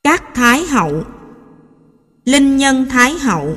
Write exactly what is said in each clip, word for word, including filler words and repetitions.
Các Thái Hậu. Linh nhân Thái Hậu.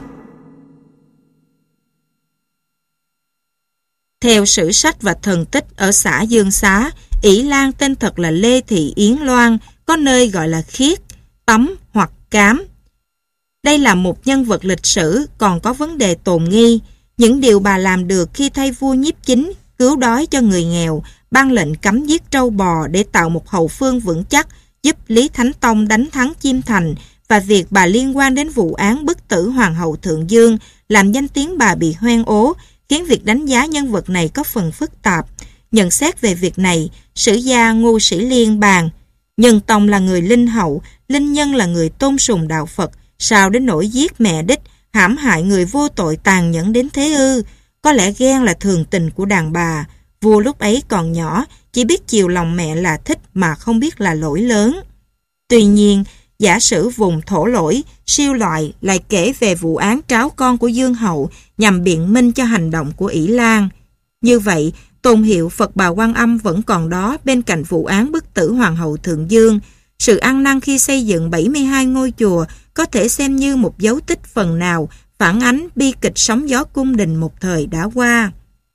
Theo sử sách và thần tích ở xã Dương Xá, ỷ Lan tên thật là Lê Thị Yến Loan, có nơi gọi là Khiết, Tấm hoặc Cám. Đây là một nhân vật lịch sử còn có vấn đề tồn nghi. Những điều bà làm được khi thay vua Nhiếp Chính, cứu đói cho người nghèo, ban lệnh cấm giết trâu bò để tạo một hậu phương vững chắc, giúp Lý Thánh Tông đánh thắng Chiêm Thành, và việc bà liên quan đến vụ án bức tử Hoàng hậu Thượng Dương, làm danh tiếng bà bị hoen ố, khiến việc đánh giá nhân vật này có phần phức tạp. Nhận xét về việc này, sử gia Ngô Sĩ Liên bàn: Nhân Tông là người linh hậu, Linh Nhân là người tôn sùng đạo Phật, sao đến nỗi giết mẹ đích, hãm hại người vô tội tàn nhẫn đến thế ư? Có lẽ ghen là thường tình của đàn bà. Vua lúc ấy còn nhỏ, chỉ biết chiều lòng mẹ là thích mà không biết là lỗi lớn. Tuy nhiên, giả sử vùng thổ lỗi, siêu loại lại kể về vụ án tráo con của Dương Hậu nhằm biện minh cho hành động của ỷ Lan. Như vậy, tôn hiệu Phật Bà Quan Âm vẫn còn đó bên cạnh vụ án bức tử Hoàng hậu Thượng Dương. Sự ăn năn khi xây dựng bảy mươi hai ngôi chùa có thể xem như một dấu tích phần nào phản ánh bi kịch sóng gió cung đình một thời đã qua.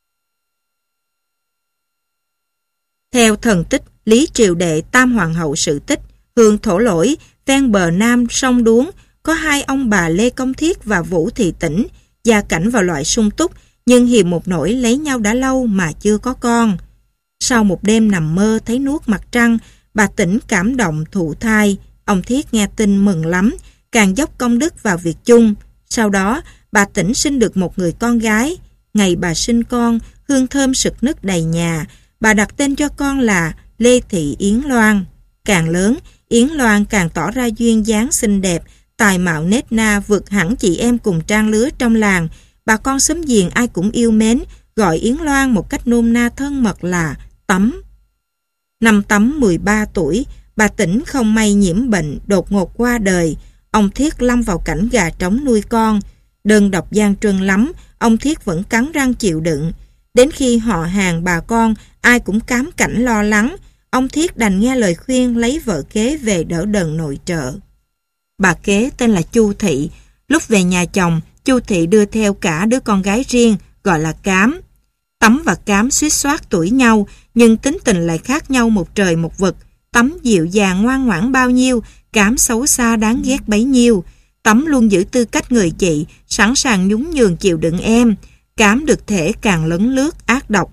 Theo thần tích Lý Triều Đệ Tam Hoàng hậu sự tích, hương thổ lỗi, ven bờ nam sông Đuống, có hai ông bà Lê Công Thiết và Vũ Thị Tĩnh, gia cảnh vào loại sung túc, nhưng hiềm một nỗi lấy nhau đã lâu mà chưa có con. Sau một đêm nằm mơ thấy nuốt mặt trăng, bà Tĩnh cảm động thụ thai. Ông Thiết nghe tin mừng lắm, càng dốc công đức vào việc chung. Sau đó, bà Tĩnh sinh được một người con gái. Ngày bà sinh con, hương thơm sực nức đầy nhà. Bà đặt tên cho con là Lê Thị Yến Loan. Càng lớn, Yến Loan càng tỏ ra duyên dáng xinh đẹp, tài mạo nết na vượt hẳn chị em cùng trang lứa trong làng. Bà con xóm giềng ai cũng yêu mến, gọi Yến Loan một cách nôm na thân mật là Tấm. Năm Tấm mười ba tuổi, bà Tĩnh không may nhiễm bệnh, đột ngột qua đời. Ông Thiết lâm vào cảnh gà trống nuôi con. Đơn độc gian truân lắm, ông Thiết vẫn cắn răng chịu đựng. Đến khi họ hàng bà con, ai cũng cám cảnh lo lắng, ông Thiết đành nghe lời khuyên lấy vợ kế về đỡ đần nội trợ. Bà kế tên là Chu Thị. Lúc về nhà chồng, Chu Thị đưa theo cả đứa con gái riêng, gọi là Cám. Tấm và Cám suýt soát tuổi nhau, nhưng tính tình lại khác nhau một trời một vực. Tấm dịu dàng ngoan ngoãn bao nhiêu, Cám xấu xa đáng ghét bấy nhiêu. Tấm luôn giữ tư cách người chị, sẵn sàng nhún nhường chịu đựng em. Cám được thể càng lấn lướt ác độc.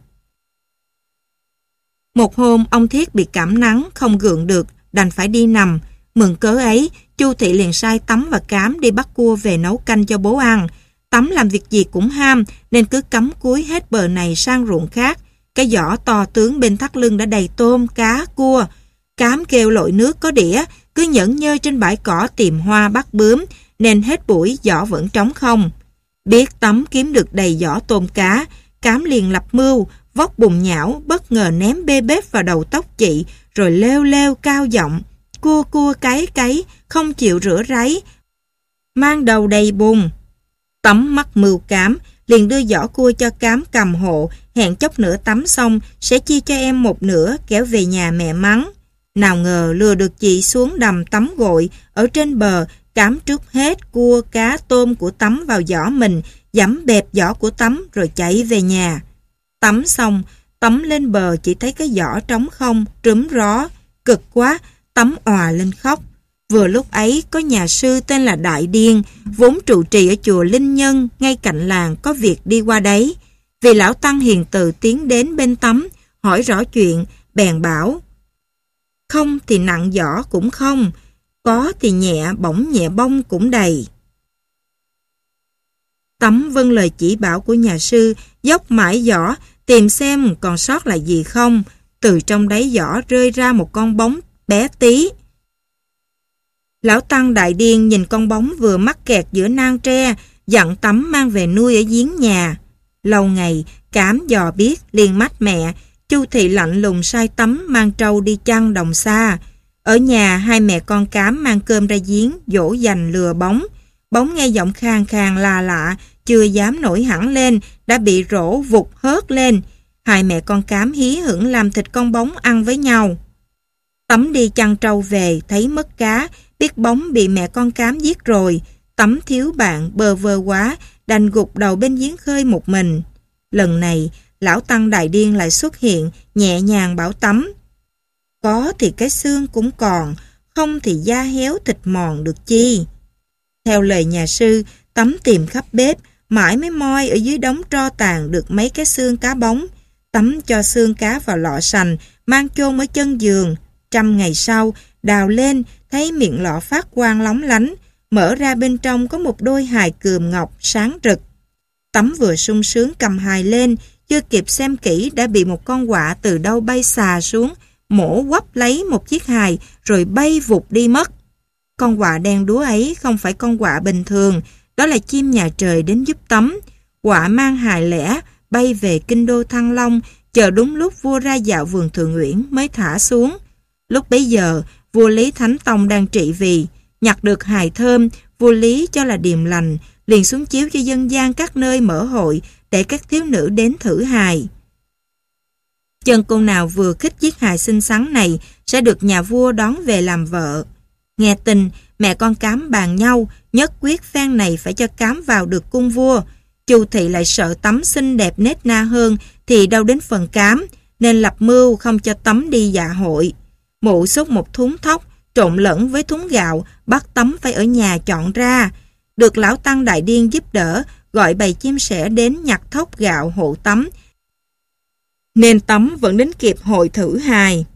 Một hôm, ông Thiết bị cảm nắng, không gượng được, đành phải đi nằm. Mừng cớ ấy, Chu Thị liền sai Tấm và Cám đi bắt cua về nấu canh cho bố ăn. Tấm làm việc gì cũng ham, nên cứ cắm cúi hết bờ này sang ruộng khác. Cái giỏ to tướng bên thắt lưng đã đầy tôm, cá, cua. Cám kêu lội nước có đĩa, cứ nhẫn nhơ trên bãi cỏ tìm hoa bắt bướm, nên hết buổi giỏ vẫn trống không. Biết Tấm kiếm được đầy giỏ tôm cá, Cám liền lập mưu, vóc bùn nhão, bất ngờ ném bê bết vào đầu tóc chị, rồi leo leo cao giọng, cua cua cáy cáy, không chịu rửa ráy, mang đầu đầy bùn. Tấm mắc mưu Cám, liền đưa giỏ cua cho Cám cầm hộ, hẹn chốc nữa tắm xong, sẽ chia cho em một nửa kéo về nhà mẹ mắng. Nào ngờ lừa được chị xuống đầm tắm gội, ở trên bờ, Cám trút hết cua, cá, tôm của Tấm vào giỏ mình, giẫm bẹp giỏ của Tấm rồi chạy về nhà. Tắm xong, Tấm lên bờ chỉ thấy cái giỏ trống không, trúm ró. Cực quá, Tấm òa lên khóc. Vừa lúc ấy có nhà sư tên là Đại Điên, vốn trụ trì ở chùa Linh Nhân, ngay cạnh làng, có việc đi qua đấy. Vì lão tăng hiền từ tiến đến bên Tấm, hỏi rõ chuyện, bèn bảo: không thì nặng giỏ cũng không, có thì nhẹ bỏng nhẹ bông cũng đầy. Tấm vâng lời chỉ bảo của nhà sư, dốc mãi giỏ, tìm xem còn sót lại gì không. Từ trong đáy giỏ rơi ra một con bóng bé tí. Lão tăng Đại Điên nhìn con bóng vừa mắc kẹt giữa nang tre, dặn Tấm mang về nuôi ở giếng nhà. Lâu ngày, Cám dò biết, liền mách mẹ. Chu Thị lạnh lùng sai Tấm mang trâu đi chăn đồng xa. Ở nhà, hai mẹ con Cám mang cơm ra giếng, dỗ dành lừa bóng. Bóng nghe giọng khàn khàn lạ lạ, chưa dám nổi hẳn lên, đã bị rổ vụt hớt lên. Hai mẹ con Cám hí hửng làm thịt con bóng ăn với nhau. Tấm đi chăn trâu về, thấy mất cá, biết bóng bị mẹ con cám giết rồi. Tấm thiếu bạn, bơ vơ quá, đành gục đầu bên giếng khơi một mình. Lần này, lão Tăng Đại Điên lại xuất hiện, nhẹ nhàng bảo Tấm: có thì cái xương cũng còn, không thì da héo thịt mòn được chi. Theo lời nhà sư, Tấm tìm khắp bếp, mãi mới moi ở dưới đống tro tàn được mấy cái xương cá bóng. Tấm cho xương cá vào lọ sành, mang chôn ở chân giường. Trăm ngày sau, đào lên, thấy miệng lọ phát quang lóng lánh, mở ra bên trong có một đôi hài cườm ngọc sáng rực. Tấm vừa sung sướng cầm hài lên, chưa kịp xem kỹ đã bị một con quạ từ đâu bay xà xuống, mổ quắp lấy một chiếc hài rồi bay vụt đi mất. Con quạ đen đúa ấy không phải con quạ bình thường, đó là chim nhà trời đến giúp Tấm. Quạ mang hài lẻ, bay về kinh đô Thăng Long, chờ đúng lúc vua ra dạo vườn Thượng Uyển mới thả xuống. Lúc bấy giờ, vua Lý Thánh Tông đang trị vì, nhặt được hài thơm, vua Lý cho là điềm lành, liền xuống chiếu cho dân gian các nơi mở hội để các thiếu nữ đến thử hài. Chân cô nào vừa khích chiếc hài xinh xắn này sẽ được nhà vua đón về làm vợ. Nghe tin, mẹ con cám bàn nhau, nhất quyết phen này phải cho cám vào được cung vua. Chu thị lại sợ Tấm xinh đẹp nết na hơn thì đâu đến phần cám, nên lập mưu không cho Tấm đi dạ hội. Mụ xúc một thúng thóc, trộn lẫn với thúng gạo, bắt Tấm phải ở nhà chọn ra. Được lão Tăng Đại Điên giúp đỡ, gọi bầy chim sẻ đến nhặt thóc gạo hộ Tấm, nên Tấm vẫn đến kịp hội thử hài.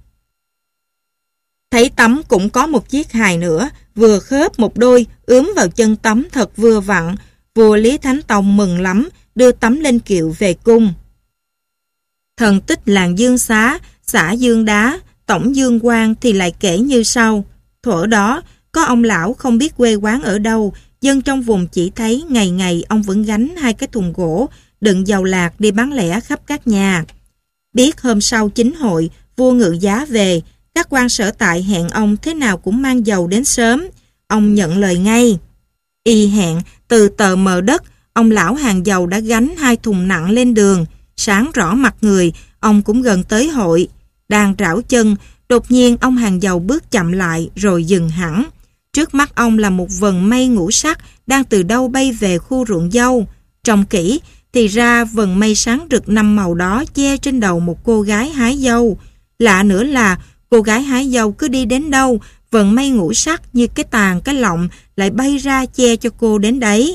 Thấy Tấm cũng có một chiếc hài nữa, vừa khớp một đôi, ướm vào chân Tấm thật vừa vặn. Vua Lý Thánh Tông mừng lắm, đưa Tấm lên kiệu về cung. Thần tích làng Dương Xá, xã Dương Đá, tổng Dương Quang thì lại kể như sau. Thuở đó, có ông lão không biết quê quán ở đâu, dân trong vùng chỉ thấy ngày ngày ông vẫn gánh hai cái thùng gỗ, đựng dầu lạc đi bán lẻ khắp các nhà. Biết hôm sau chính hội, vua ngự giá về, các quan sở tại hẹn ông thế nào cũng mang dầu đến sớm. Ông nhận lời ngay. Y hẹn, từ tờ mờ đất, ông lão hàng dầu đã gánh hai thùng nặng lên đường. Sáng rõ mặt người, ông cũng gần tới hội. Đang rảo chân, đột nhiên ông hàng dầu bước chậm lại rồi dừng hẳn. Trước mắt ông là một vần mây ngũ sắc đang từ đâu bay về khu ruộng dâu. Trông kỹ, thì ra vần mây sáng rực năm màu đó che trên đầu một cô gái hái dâu. Lạ nữa là cô gái hái dâu cứ đi đến đâu, vần mây ngũ sắc như cái tàn cái lọng lại bay ra che cho cô đến đấy.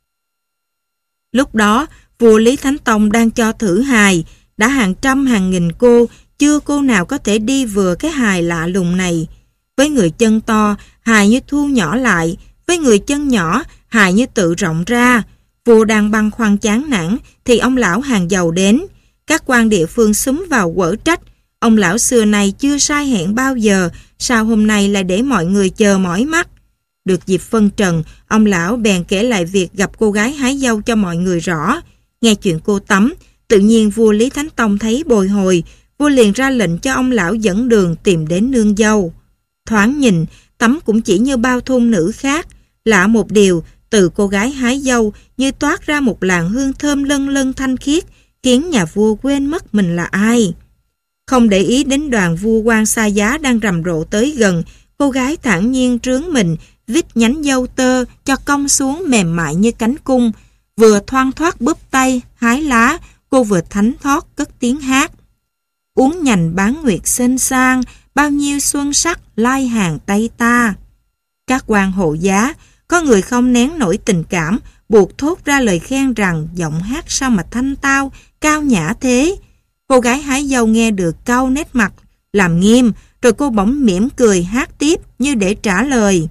Lúc đó, vua Lý Thánh Tông đang cho thử hài, đã hàng trăm hàng nghìn cô, chưa cô nào có thể đi vừa cái hài lạ lùng này. Với người chân to, hài như thu nhỏ lại, với người chân nhỏ, hài như tự rộng ra. Vua đang băn khoăn chán nản thì ông lão hàng dầu đến. Các quan địa phương xúm vào quở trách. Ông lão xưa này chưa sai hẹn bao giờ, sao hôm nay lại để mọi người chờ mỏi mắt. Được dịp phân trần, ông lão bèn kể lại việc gặp cô gái hái dâu cho mọi người rõ. Nghe chuyện cô Tấm, tự nhiên vua Lý Thánh Tông thấy bồi hồi, vua liền ra lệnh cho ông lão dẫn đường tìm đến nương dâu. Thoáng nhìn, Tấm cũng chỉ như bao thôn nữ khác. Lạ một điều, từ cô gái hái dâu như toát ra một làn hương thơm lân lân thanh khiết, khiến nhà vua quên mất mình là ai. Không để ý đến đoàn vua quan xa giá đang rầm rộ tới gần, cô gái thản nhiên trướng mình, vít nhánh dâu tơ cho cong xuống mềm mại như cánh cung. Vừa thoăn thoát búp tay, hái lá, cô vừa thánh thót cất tiếng hát. Uống nhành bán nguyệt xinh sang, bao nhiêu xuân sắc lai hàng tay ta. Các quan hộ giá, có người không nén nổi tình cảm, buộc thốt ra lời khen rằng giọng hát sao mà thanh tao, cao nhã thế. Cô gái hái dâu nghe được cau nét mặt, làm nghiêm, rồi cô bỗng mỉm cười hát tiếp như để trả lời.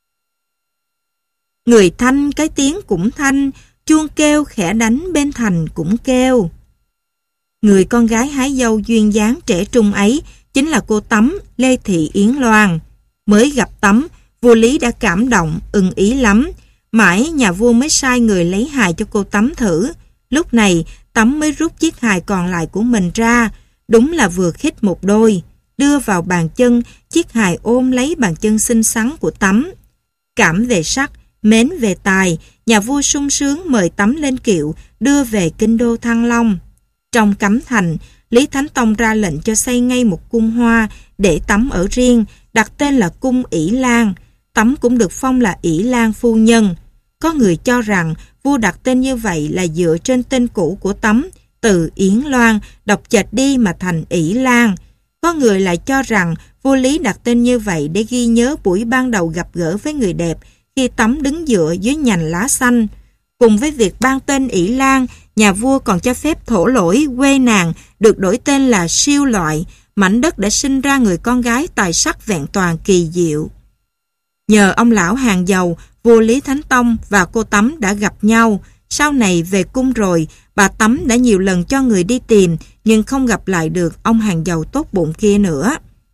Người thanh cái tiếng cũng thanh, chuông kêu khẽ đánh bên thành cũng kêu. Người con gái hái dâu duyên dáng trẻ trung ấy chính là cô Tấm, Lê Thị Yến Loan. Mới gặp Tấm, vua Lý đã cảm động, ưng ý lắm. Mãi nhà vua mới sai người lấy hài cho cô Tấm thử. Lúc này, Tấm mới rút chiếc hài còn lại của mình ra. Đúng là vừa khít một đôi. Đưa vào bàn chân, chiếc hài ôm lấy bàn chân xinh xắn của Tấm. Cảm về sắc, mến về tài, nhà vua sung sướng mời Tấm lên kiệu, đưa về kinh đô Thăng Long. Trong cấm thành, Lý Thánh Tông ra lệnh cho xây ngay một cung hoa để Tắm ở riêng, đặt tên là cung Ỷ Lan. Tắm cũng được phong là Ỷ Lan phu nhân. Có người cho rằng vua đặt tên như vậy là dựa trên tên cũ của Tắm, từ Yến Loan, đọc chệch đi mà thành Ỷ Lan. Có người lại cho rằng vua Lý đặt tên như vậy để ghi nhớ buổi ban đầu gặp gỡ với người đẹp khi Tắm đứng dựa dưới nhành lá xanh. Cùng với việc ban tên Ỷ Lan, nhà vua còn cho phép Thổ Lỗi, quê nàng, được đổi tên là Siêu Loại, mảnh đất đã sinh ra người con gái tài sắc vẹn toàn kỳ diệu. Nhờ ông lão hàng dầu, vua Lý Thánh Tông và cô Tắm đã gặp nhau. Sau này về cung rồi, bà Tắm đã nhiều lần cho người đi tìm, nhưng không gặp lại được ông hàng dầu tốt bụng kia nữa.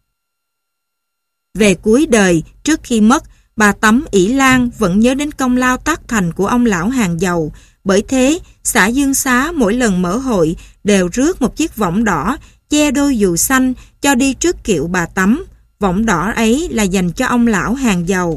Về cuối đời, trước khi mất, bà Tắm Ỷ Lan vẫn nhớ đến công lao tác thành của ông lão hàng dầu. Bởi thế, xã Dương Xá mỗi lần mở hội đều rước một chiếc võng đỏ, che đôi dù xanh cho đi trước kiệu bà Tắm. Võng đỏ ấy là dành cho ông lão hàng dầu.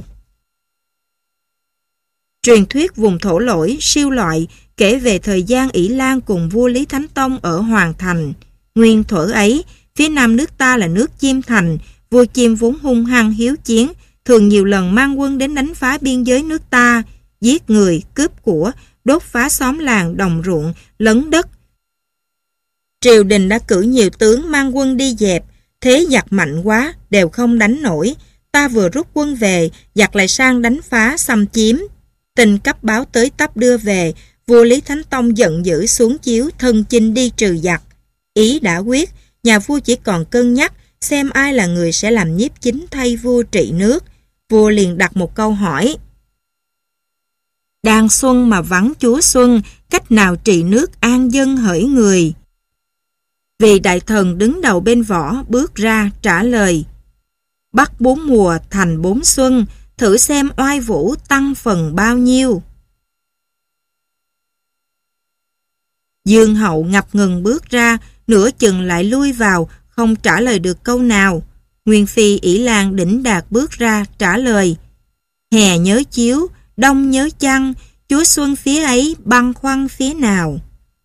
Truyền thuyết vùng Thổ Lỗi, Siêu Loại kể về thời gian Ỷ Lan cùng vua Lý Thánh Tông ở Hoàng Thành. Nguyên thuở ấy, phía nam nước ta là nước Chiêm Thành, vua Chiêm vốn hung hăng hiếu chiến, thường nhiều lần mang quân đến đánh phá biên giới nước ta, giết người, cướp của, đốt phá xóm làng, đồng ruộng, lấn đất. Triều đình đã cử nhiều tướng mang quân đi dẹp, thế giặc mạnh quá, đều không đánh nổi. Ta vừa rút quân về, giặc lại sang đánh phá, xâm chiếm. Tin cấp báo tới tấp đưa về, vua Lý Thánh Tông giận dữ xuống chiếu thân chinh đi trừ giặc. Ý đã quyết, nhà vua chỉ còn cân nhắc xem ai là người sẽ làm nhiếp chính thay vua trị nước. Vua liền đặt một câu hỏi. Đang xuân mà vắng chúa xuân, cách nào trị nước an dân hỡi người? Vị đại thần đứng đầu bên võ bước ra trả lời. Bắc bốn mùa thành bốn xuân, thử xem oai vũ tăng phần bao nhiêu. Dương hậu ngập ngừng bước ra, nửa chừng lại lui vào, không trả lời được câu nào. Nguyên phi Ỷ Lan đỉnh đạt bước ra trả lời. Hè nhớ chiếu, đông nhớ chăng, chúa xuân phía ấy băn khoăn phía nào.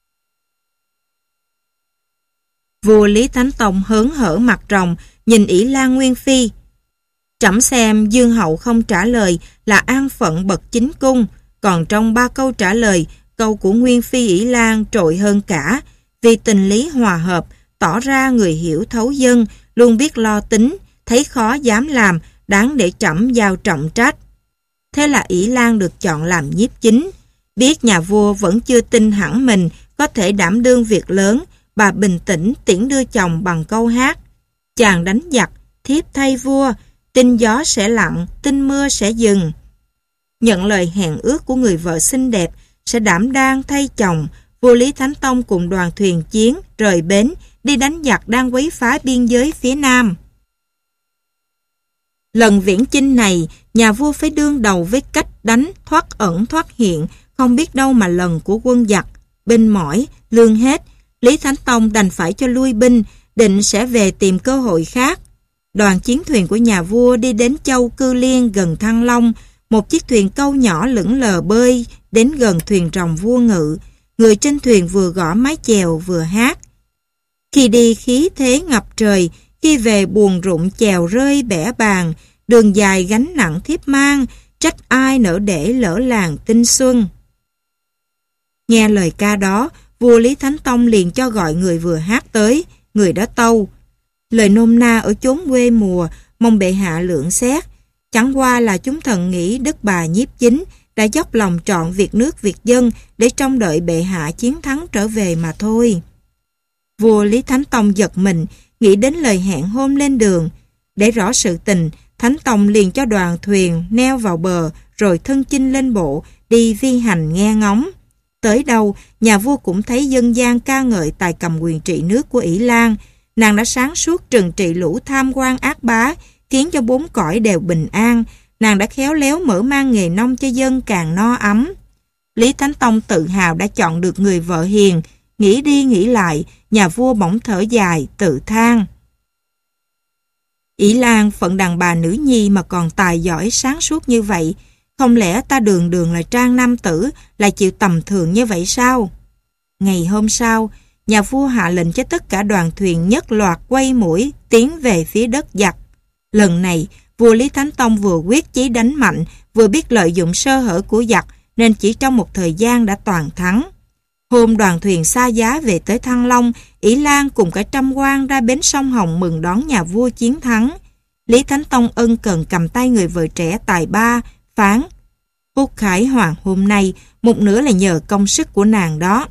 Vua Lý Thánh Tông hớn hở mặt rồng, nhìn Ỷ Lan Nguyên phi. Trẫm xem Dương hậu không trả lời là an phận bậc chính cung, còn trong ba câu trả lời, câu của Nguyên phi Ỷ Lan trội hơn cả, vì tình lý hòa hợp, tỏ ra người hiểu thấu dân, luôn biết lo tính, thấy khó dám làm, đáng để trẫm giao trọng trách. Thế là Ỷ Lan được chọn làm nhiếp chính. Biết nhà vua vẫn chưa tin hẳn mình có thể đảm đương việc lớn, bà bình tĩnh tiễn đưa chồng bằng câu hát. Chàng đánh giặc, thiếp thay vua, tin gió sẽ lặng, tin mưa sẽ dừng. Nhận lời hẹn ước của người vợ xinh đẹp, sẽ đảm đang thay chồng, vua Lý Thánh Tông cùng đoàn thuyền chiến rời bến đi đánh giặc đang quấy phá biên giới phía nam. Lần viễn chinh này, nhà vua phải đương đầu với cách đánh thoát ẩn thoát hiện, không biết đâu mà lần của quân giặc. Binh mỏi, lương hết, Lý Thánh Tông đành phải cho lui binh, định sẽ về tìm cơ hội khác. Đoàn chiến thuyền của nhà vua đi đến châu Cư Liên gần Thăng Long, một chiếc thuyền câu nhỏ lững lờ bơi đến gần thuyền rồng vua ngự. Người trên thuyền vừa gõ mái chèo vừa hát. Khi đi khí thế ngập trời, khi về buồn rụng chèo rơi bẻ bàn, đường dài gánh nặng thiếp mang, trách ai nỡ để lỡ làng tinh xuân. Nghe lời ca đó, vua Lý Thánh Tông liền cho gọi người vừa hát tới, người đó tâu. Lời nôm na ở chốn quê mùa, mong bệ hạ lượng xét. Chẳng qua là chúng thần nghĩ đức bà nhiếp chính đã dốc lòng trọn việc nước việc dân để trông đợi bệ hạ chiến thắng trở về mà thôi. Vua Lý Thánh Tông giật mình, nghĩ đến lời hẹn hôm lên đường. Để rõ sự tình, Thánh Tông liền cho đoàn thuyền neo vào bờ, rồi thân chinh lên bộ, đi vi hành nghe ngóng. Tới đâu, nhà vua cũng thấy dân gian ca ngợi tài cầm quyền trị nước của Ỷ Lan. Nàng đã sáng suốt trừng trị lũ tham quan ác bá, khiến cho bốn cõi đều bình an. Nàng đã khéo léo mở mang nghề nông cho dân càng no ấm. Lý Thánh Tông tự hào đã chọn được người vợ hiền. Nghĩ đi nghĩ lại, nhà vua bỗng thở dài, tự than. Ỷ Lan phận đàn bà nữ nhi mà còn tài giỏi sáng suốt như vậy, không lẽ ta đường đường là trang nam tử lại chịu tầm thường như vậy sao? Ngày hôm sau, nhà vua hạ lệnh cho tất cả đoàn thuyền nhất loạt quay mũi tiến về phía đất giặc. Lần này, vua Lý Thánh Tông vừa quyết chí đánh mạnh, vừa biết lợi dụng sơ hở của giặc, nên chỉ trong một thời gian đã toàn thắng. Hôm đoàn thuyền xa giá về tới Thăng Long, Ỷ Lan cùng cả trăm quan ra bến sông Hồng mừng đón nhà vua chiến thắng. Lý Thánh Tông ân cần cầm tay người vợ trẻ tài ba, phán: Út Khải Hoàng hôm nay, một nửa là nhờ công sức của nàng đó.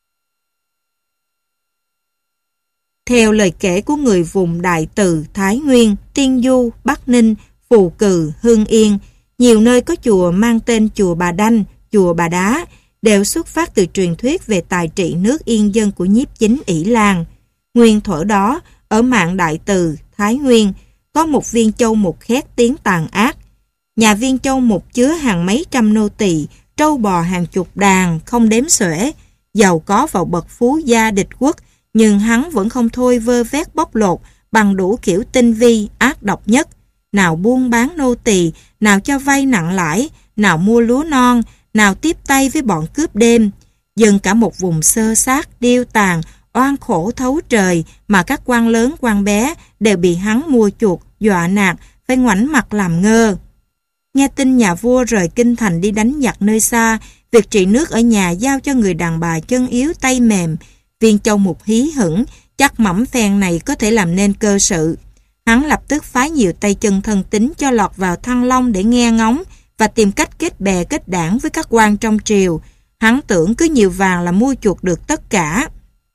Theo lời kể của người vùng Đại Từ, Thái Nguyên, Tiên Du, Bắc Ninh, Phù Cừ, Hương Yên, nhiều nơi có chùa mang tên chùa Bà Đanh, chùa Bà Đá, đều xuất phát từ truyền thuyết về tài trị nước yên dân của nhiếp chính Ỷ Lan. Nguyên thuở đó, ở mạn Đại Từ, Thái Nguyên, có một viên châu mục khét tiếng tàn ác. Nhà viên châu mục chứa hàng mấy trăm nô tỳ, trâu bò hàng chục đàn, không đếm xuể, giàu có vào bậc phú gia địch quốc, nhưng hắn vẫn không thôi vơ vét bóc lột bằng đủ kiểu tinh vi, ác độc nhất. Nào buôn bán nô tỳ, nào cho vay nặng lãi, nào mua lúa non, nào tiếp tay với bọn cướp đêm. Dần cả một vùng xơ xác, điêu tàn, oan khổ thấu trời mà các quan lớn quan bé đều bị hắn mua chuộc, dọa nạt, phải ngoảnh mặt làm ngơ. Nghe tin nhà vua rời kinh thành đi đánh giặc nơi xa, việc trị nước ở nhà giao cho người đàn bà chân yếu tay mềm. Viên châu mục hí hửng, chắc mẩm phen này có thể làm nên cơ sự. Hắn lập tức phái nhiều tay chân thân tín cho lọt vào Thăng Long để nghe ngóng và tìm cách kết bè kết đảng với các quan trong triều. Hắn tưởng cứ nhiều vàng là mua chuộc được tất cả.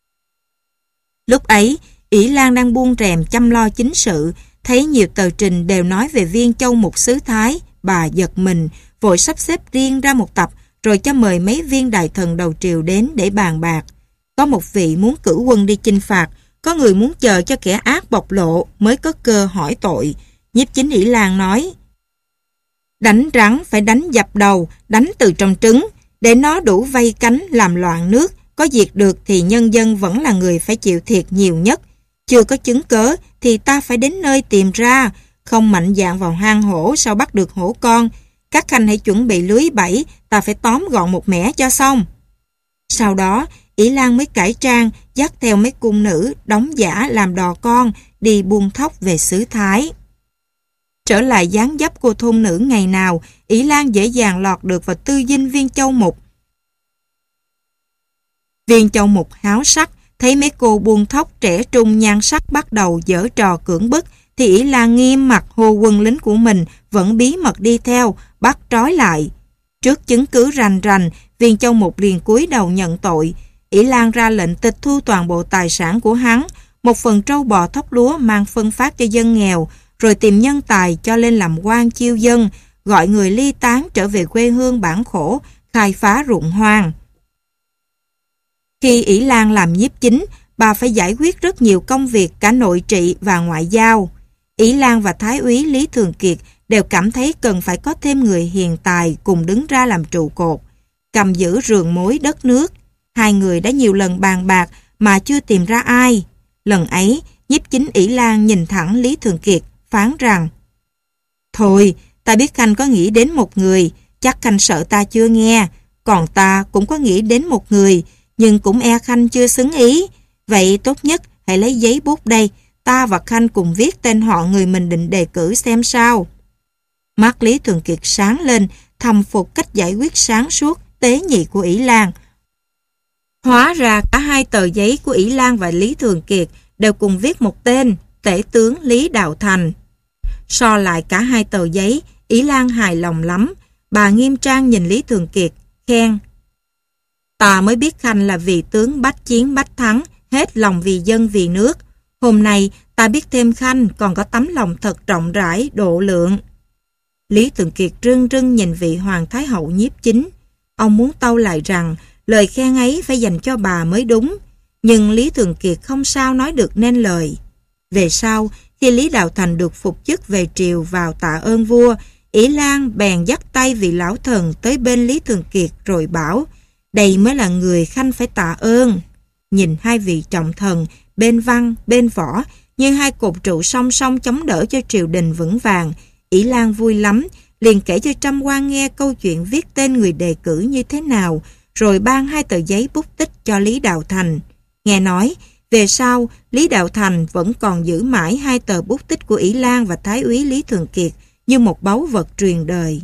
Lúc ấy, Ỷ Lan đang buông rèm chăm lo chính sự, thấy nhiều tờ trình đều nói về viên châu mục xứ Thái. Bà giật mình, vội sắp xếp riêng ra một tập, rồi cho mời mấy viên đại thần đầu triều đến để bàn bạc. Có một vị muốn cử quân đi chinh phạt, có người muốn chờ cho kẻ ác bộc lộ mới có cơ hỏi tội. Nhiếp chính Ỷ Lan nói: đánh rắn phải đánh dập đầu, đánh từ trong trứng, để nó đủ vây cánh làm loạn nước. Có diệt được thì nhân dân vẫn là người phải chịu thiệt nhiều nhất. Chưa có chứng cớ thì ta phải đến nơi tìm ra. Không mạnh dạn vào hang hổ sao bắt được hổ con. Các khanh hãy chuẩn bị lưới bẫy, ta phải tóm gọn một mẻ cho xong. Sau đó, Ỷ Lan mới cải trang, dắt theo mấy cung nữ, đóng giả làm đò con, đi buôn thóc về xứ Thái. Trở lại dáng dấp cô thôn nữ ngày nào, Ỷ Lan dễ dàng lọt được vào tư dinh viên châu mục. Viên châu mục háo sắc, thấy mấy cô buôn thóc trẻ trung nhan sắc bắt đầu giở trò cưỡng bức, thì Ỷ Lan nghiêm mặt hô quân lính của mình vẫn bí mật đi theo, bắt trói lại. Trước chứng cứ rành rành, viên châu mục liền cúi đầu nhận tội. Ỷ Lan ra lệnh tịch thu toàn bộ tài sản của hắn, một phần trâu bò thóc lúa mang phân phát cho dân nghèo, rồi tìm nhân tài cho lên làm quan chiêu dân, gọi người ly tán trở về quê hương bản khổ, khai phá ruộng hoang. Khi Ỷ Lan làm nhiếp chính, bà phải giải quyết rất nhiều công việc cả nội trị và ngoại giao. Ỷ Lan và Thái úy Lý Thường Kiệt đều cảm thấy cần phải có thêm người hiền tài cùng đứng ra làm trụ cột, cầm giữ rường mối đất nước. Hai người đã nhiều lần bàn bạc mà chưa tìm ra ai. Lần ấy, nhiếp chính Ỷ Lan nhìn thẳng Lý Thường Kiệt, phán rằng: thôi, ta biết khanh có nghĩ đến một người, chắc khanh sợ ta chưa nghe. Còn ta cũng có nghĩ đến một người, nhưng cũng e khanh chưa xứng ý. Vậy tốt nhất hãy lấy giấy bút đây, ta và khanh cùng viết tên họ người mình định đề cử xem sao. Mắt Lý Thường Kiệt sáng lên, thầm phục cách giải quyết sáng suốt, tế nhị của Ỷ Lan. Hóa ra cả hai tờ giấy của Ỷ Lan và Lý Thường Kiệt đều cùng viết một tên, Tể tướng Lý Đạo Thành. So lại cả hai tờ giấy, Ỷ Lan hài lòng lắm. Bà nghiêm trang nhìn Lý Thường Kiệt, khen: ta mới biết khanh là vì tướng bách chiến bách thắng, hết lòng vì dân vì nước. Hôm nay ta biết thêm khanh còn có tấm lòng thật rộng rãi, độ lượng. Lý Thường Kiệt rưng rưng nhìn vị Hoàng Thái Hậu nhiếp chính. Ông muốn tâu lại rằng lời khen ấy phải dành cho bà mới đúng. Nhưng Lý Thường Kiệt không sao nói được nên lời. Về sau, khi Lý Đạo Thành được phục chức về triều vào tạ ơn vua, Ỷ Lan bèn dắt tay vị lão thần tới bên Lý Thường Kiệt rồi bảo: đây mới là người khanh phải tạ ơn. Nhìn hai vị trọng thần, bên văn, bên võ, như hai cột trụ song song chống đỡ cho triều đình vững vàng, Ỷ Lan vui lắm, liền kể cho trăm quan nghe câu chuyện viết tên người đề cử như thế nào, rồi ban hai tờ giấy bút tích cho Lý Đạo Thành. Nghe nói, về sau, Lý Đạo Thành vẫn còn giữ mãi hai tờ bút tích của Ỷ Lan và Thái úy Lý Thường Kiệt như một báu vật truyền đời.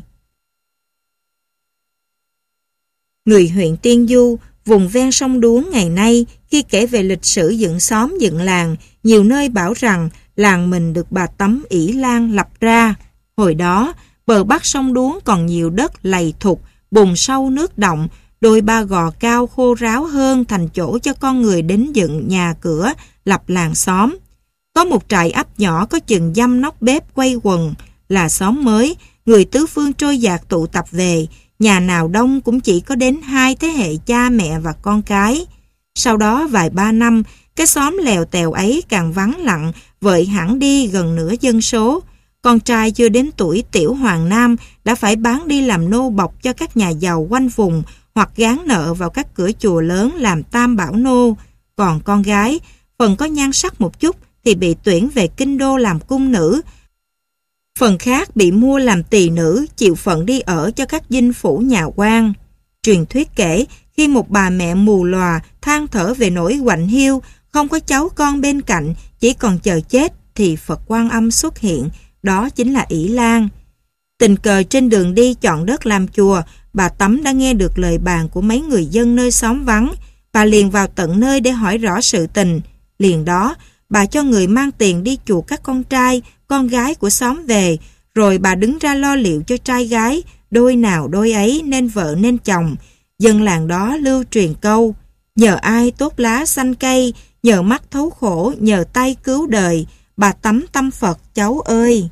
Người huyện Tiên Du, vùng ven sông Đuống ngày nay, khi kể về lịch sử dựng xóm dựng làng, nhiều nơi bảo rằng làng mình được bà Tấm Ỷ Lan lập ra. Hồi đó, bờ bắc sông Đuống còn nhiều đất lầy thục, bùn sâu nước động, đôi ba gò cao khô ráo hơn thành chỗ cho con người đến dựng nhà cửa, lập làng xóm. Có một trại ấp nhỏ có chừng dăm nóc bếp quay quần là xóm mới, người tứ phương trôi dạt tụ tập về, nhà nào đông cũng chỉ có đến hai thế hệ cha mẹ và con cái. Sau đó vài ba năm, cái xóm lèo tèo ấy càng vắng lặng, vợi hẳn đi gần nửa dân số. Con trai chưa đến tuổi tiểu hoàng nam đã phải bán đi làm nô bộc cho các nhà giàu quanh vùng hoặc gán nợ vào các cửa chùa lớn làm tam bảo nô. Còn con gái, phần có nhan sắc một chút thì bị tuyển về kinh đô làm cung nữ. Phần khác bị mua làm tỳ nữ, chịu phận đi ở cho các dinh phủ nhà quan. Truyền thuyết kể, khi một bà mẹ mù lòa than thở về nỗi quạnh hiu, không có cháu con bên cạnh, chỉ còn chờ chết, thì Phật Quan Âm xuất hiện, đó chính là Ỷ Lan. Tình cờ trên đường đi chọn đất làm chùa, bà Tấm đã nghe được lời bàn của mấy người dân nơi xóm vắng. Bà liền vào tận nơi để hỏi rõ sự tình. Liền đó, bà cho người mang tiền đi chuộc các con trai, con gái của xóm về, rồi bà đứng ra lo liệu cho trai gái, đôi nào đôi ấy nên vợ nên chồng. Dân làng đó lưu truyền câu, nhờ ai tốt lá xanh cây, nhờ mắt thấu khổ, nhờ tay cứu đời, bà Tấm tâm Phật cháu ơi.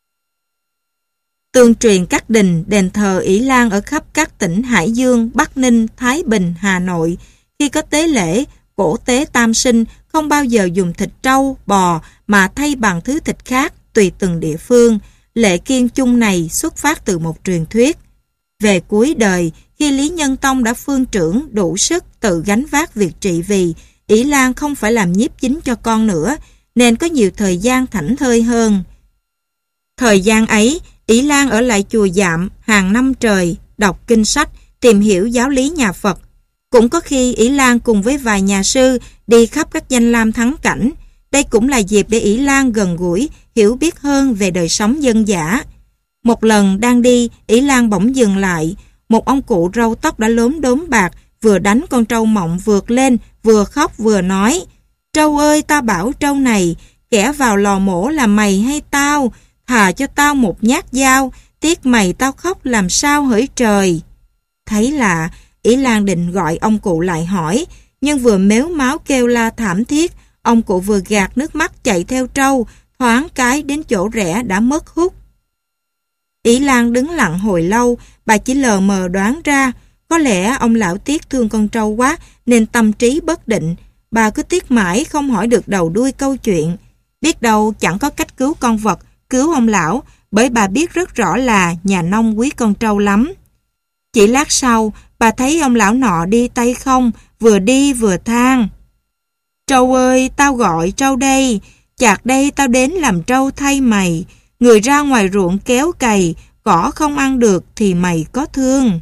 Tương truyền các đình, đền thờ Ỷ Lan ở khắp các tỉnh Hải Dương, Bắc Ninh, Thái Bình, Hà Nội, khi có tế lễ, cổ tế tam sinh, không bao giờ dùng thịt trâu, bò mà thay bằng thứ thịt khác tùy từng địa phương. Lệ kiêng chung này xuất phát từ một truyền thuyết. Về cuối đời, khi Lý Nhân Tông đã phương trưởng đủ sức tự gánh vác việc trị vì, Ỷ Lan không phải làm nhiếp chính cho con nữa, nên có nhiều thời gian thảnh thơi hơn. Thời gian ấy, Ỷ Lan ở lại chùa Dạm hàng năm trời, đọc kinh sách, tìm hiểu giáo lý nhà Phật. Cũng có khi Ỷ Lan cùng với vài nhà sư đi khắp các danh lam thắng cảnh. Đây cũng là dịp để Ỷ Lan gần gũi, hiểu biết hơn về đời sống dân dã. Một lần đang đi, Ỷ Lan bỗng dừng lại. Một ông cụ râu tóc đã lốm đốm bạc, vừa đánh con trâu mộng vượt lên, vừa khóc vừa nói: "Trâu ơi, ta bảo trâu này, kẻ vào lò mổ là mày hay tao? Thà cho tao một nhát dao, tiếc mày tao khóc làm sao hỡi trời." Thấy lạ, Ỷ Lan định gọi ông cụ lại hỏi, nhưng vừa mếu máo kêu la thảm thiết, ông cụ vừa gạt nước mắt chạy theo trâu, thoáng cái đến chỗ rẽ đã mất hút. Ỷ Lan đứng lặng hồi lâu, bà chỉ lờ mờ đoán ra, có lẽ ông lão tiếc thương con trâu quá nên tâm trí bất định. Bà cứ tiếc mãi không hỏi được đầu đuôi câu chuyện. Biết đâu chẳng có cách cứu con vật, cứu ông lão, bởi bà biết rất rõ là nhà nông quý con trâu lắm. Chỉ lát sau, bà thấy ông lão nọ đi tay không, vừa đi vừa than: "Trâu ơi, tao gọi trâu đây, chạc đây tao đến làm trâu thay mày. Người ra ngoài ruộng kéo cày, cỏ không ăn được thì mày có thương."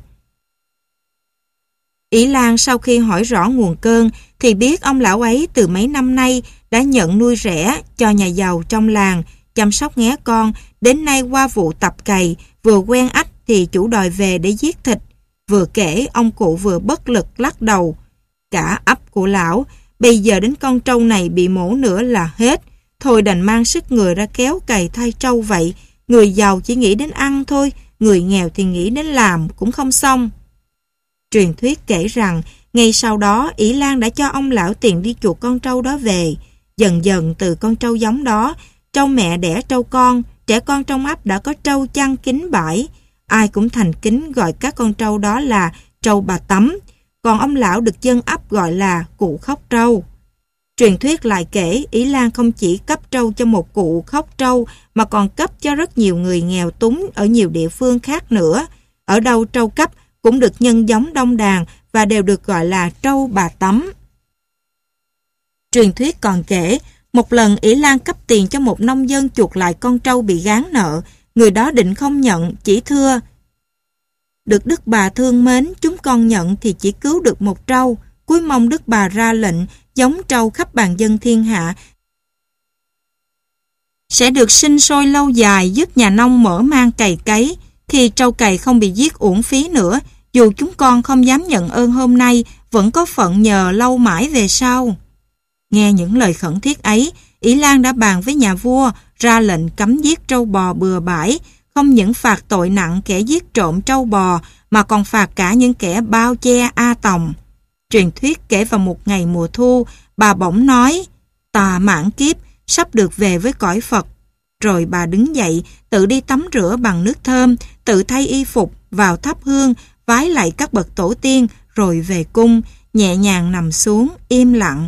Ỷ Lan sau khi hỏi rõ nguồn cơn thì biết ông lão ấy từ mấy năm nay đã nhận nuôi rẻ cho nhà giàu trong làng, chăm sóc nghé con, đến nay qua vụ tập cày, vừa quen ách thì chủ đòi về để giết thịt. Vừa kể, ông cụ vừa bất lực lắc đầu. Cả ấp của lão, bây giờ đến con trâu này bị mổ nữa là hết. Thôi đành mang sức người ra kéo cày thay trâu vậy. Người giàu chỉ nghĩ đến ăn thôi, người nghèo thì nghĩ đến làm cũng không xong. Truyền thuyết kể rằng, ngay sau đó Ỷ Lan đã cho ông lão tiền đi chuộc con trâu đó về. Dần dần từ con trâu giống đó, trâu mẹ đẻ trâu con, trẻ con trong ấp đã có trâu chăn kín bãi. Ai cũng thành kính gọi các con trâu đó là trâu bà Tấm, còn ông lão được dân ấp gọi là cụ khóc trâu. Truyền thuyết lại kể Ỷ Lan không chỉ cấp trâu cho một cụ khóc trâu mà còn cấp cho rất nhiều người nghèo túng ở nhiều địa phương khác nữa. Ở đâu trâu cấp cũng được nhân giống đông đàn và đều được gọi là trâu bà Tấm. Truyền thuyết còn kể, một lần Ỷ Lan cấp tiền cho một nông dân chuộc lại con trâu bị gán nợ. Người đó định không nhận, chỉ thưa: "Được Đức bà thương mến, chúng con nhận thì chỉ cứu được một trâu. Cuối mong Đức bà ra lệnh giống trâu khắp bàn dân thiên hạ sẽ được sinh sôi lâu dài, giúp nhà nông mở mang cày cấy. Khi trâu cày không bị giết uổng phí nữa, dù chúng con không dám nhận ơn hôm nay, vẫn có phận nhờ lâu mãi về sau. Nghe những lời khẩn thiết ấy, Ỷ Lan đã bàn với nhà vua, ra lệnh cấm giết trâu bò bừa bãi, không những phạt tội nặng kẻ giết trộm trâu bò, mà còn phạt cả những kẻ bao che A Tòng. Truyền thuyết kể vào một ngày mùa thu, bà bỗng nói, ta mãn kiếp, sắp được về với cõi Phật. Rồi bà đứng dậy, tự đi tắm rửa bằng nước thơm, tự thay y phục, vào thắp hương, vái lạy các bậc tổ tiên, rồi về cung, nhẹ nhàng nằm xuống, im lặng.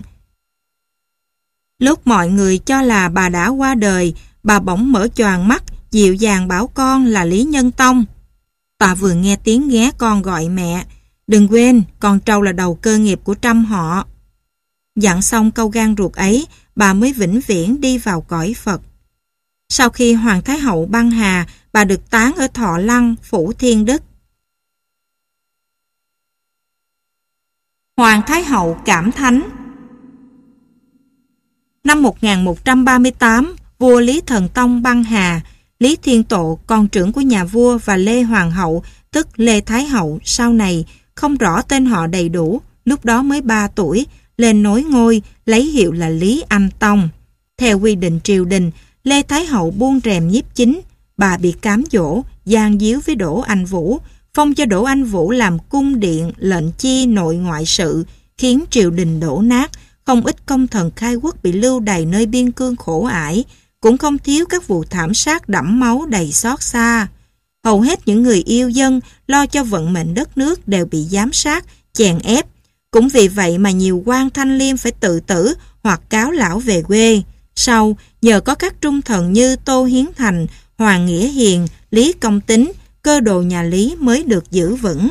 Lúc mọi người cho là bà đã qua đời, bà bỗng mở choàng mắt, dịu dàng bảo con là Lý Nhân Tông. Ta vừa nghe tiếng ghé con gọi mẹ, đừng quên, con trâu là đầu cơ nghiệp của trăm họ. Dặn xong câu gan ruột ấy, bà mới vĩnh viễn đi vào cõi Phật. Sau khi Hoàng Thái Hậu băng hà, bà được táng ở Thọ Lăng, Phủ Thiên Đức. Hoàng Thái Hậu cảm thánh. Năm một nghìn một trăm ba mươi tám, vua Lý Thần Tông băng hà. Lý Thiên Tộ, con trưởng của nhà vua, và Lê Hoàng Hậu, tức Lê Thái Hậu, sau này không rõ tên họ đầy đủ, lúc đó mới ba tuổi, lên nối ngôi, lấy hiệu là Lý Anh Tông. Theo quy định triều đình, Lê Thái Hậu buông rèm nhiếp chính, bà bị cám dỗ, gian díu với Đỗ Anh Vũ, phong cho Đỗ Anh Vũ làm cung điện lệnh chi nội ngoại sự, khiến triều đình đổ nát, không ít công thần khai quốc bị lưu đày nơi biên cương khổ ải, cũng không thiếu các vụ thảm sát đẫm máu đầy xót xa. Hầu hết những người yêu dân lo cho vận mệnh đất nước đều bị giám sát, chèn ép. Cũng vì vậy mà nhiều quan thanh liêm phải tự tử hoặc cáo lão về quê. Sau, nhờ có các trung thần như Tô Hiến Thành, Hoàng Nghĩa Hiền, Lý Công Tính, cơ đồ nhà Lý mới được giữ vững.